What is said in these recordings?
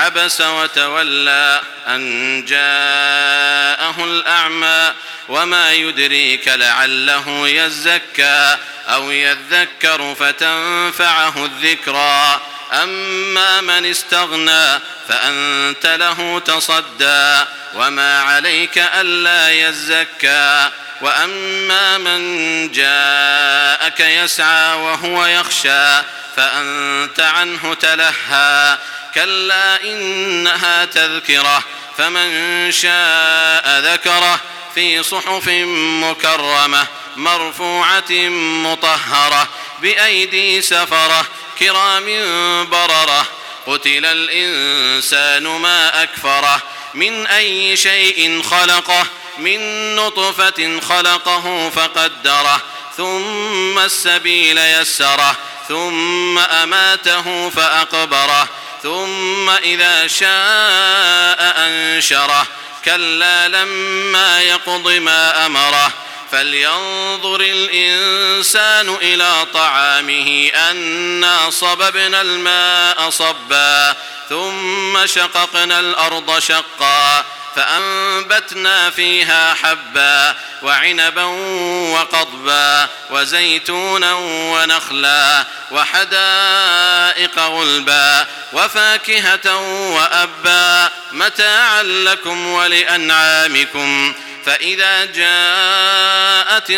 عبس وتولى أن جاءه الأعمى وما يدريك لعله يزكى أو يذكر فتنفعه الذكرى أما من استغنى فأنت له تصدى وما عليك ألا يزكى وأما من جاءك يسعى وهو يخشى فأنت عنه تلهى كلا إنها تذكرة فمن شاء ذكره في صحف مكرمة مرفوعة مطهرة بأيدي سفرة كرام بررة قتل الإنسان ما أكفره من أي شيء خلقه من نطفة خلقه فقدره ثم السبيل يسره ثم أماته فأقبره ثم إذا شاء أنشره كلا لما يقض ما أمره فلينظر الإنسان إلى طعامه أنا صببنا الماء صبا ثم شققنا الأرض شقا فأنبتنا فيها حبا وعنبا وقضبا وزيتونا ونخلا وحدائق غلبا وفاكهة وأبا متاعا لكم ولأنعامكم فإذا جاءت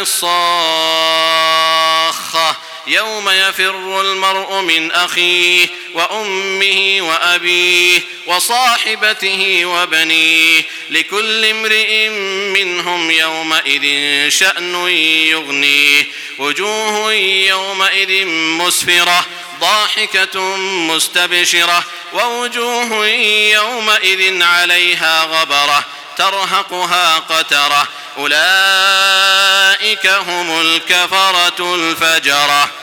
الصاخة يوم يفر المرء من أخيه وأمه وأبيه وصاحبته وبنيه لكل امرئ منهم يومئذ شأن يغنيه وجوه يومئذ مسفرة ضاحكة مستبشرة ووجوه يومئذ عليها غبرة ترهقها قترة أولئك هم الكفرة الفجرة.